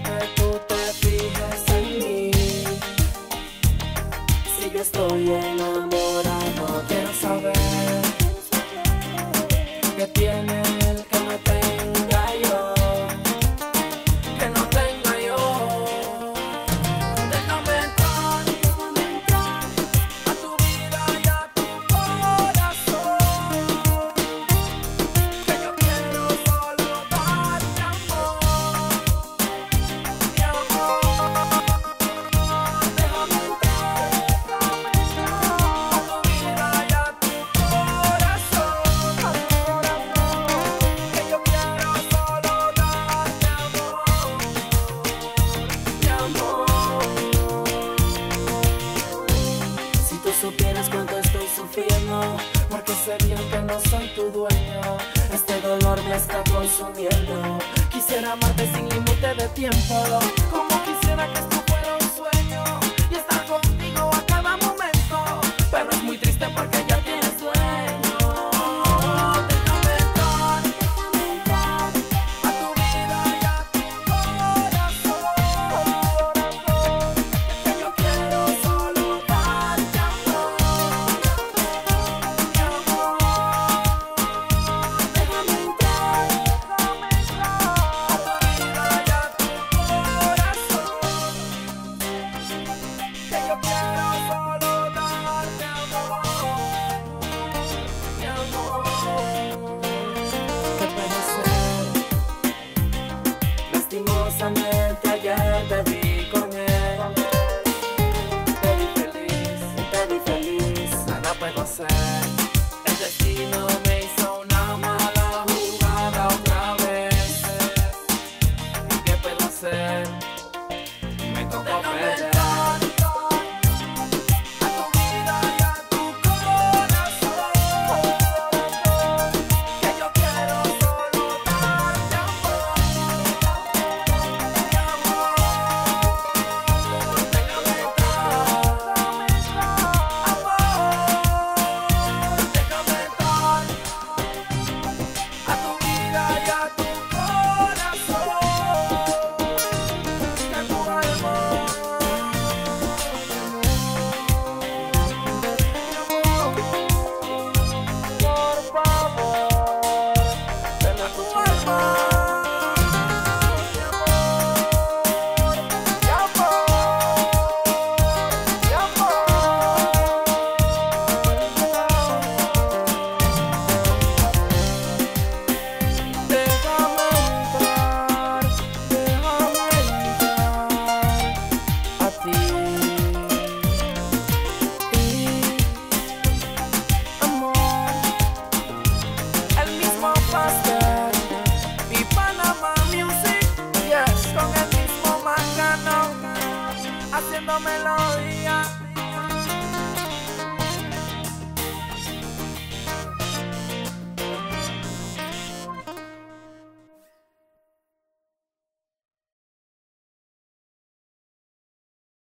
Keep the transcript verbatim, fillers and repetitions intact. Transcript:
que tú te fijes en mí. Si yo estoy enamorado, quiero saber qué tiene él que no tenga yo, que no tenga yo. Déjame entrar a tu vida y a tu corazón, que yo quiero solo darte amor, mi amor. Déjame entrar a tu vida y a tu corazón, que yo quiero solo darte amor, mi amor. Si tú supieras cuánto estoy sufriendo, porque sé bien que no soy tu dueño. Este dolor me está consumiendo. Quisiera amarte sin límite de tiempo, como quisiera que esto fuera un sueño y estar contigo a cada momento. Pero es muy triste porque ya tienes dueño. Déjame entrar a tu vida y a tu corazón, que yo quiero solo darte amor, mi amor. Déjame entrar a tu vida y a tu corazón, que yo quiero solo darte amor, mi amor. ¿Qué puede ser? Lastimosamente ayer te vi con él, te vi feliz, te vi feliz. Nada puedo hacer, el destino me hizo una mala jugada otra vez. ¿Y qué puedo hacer?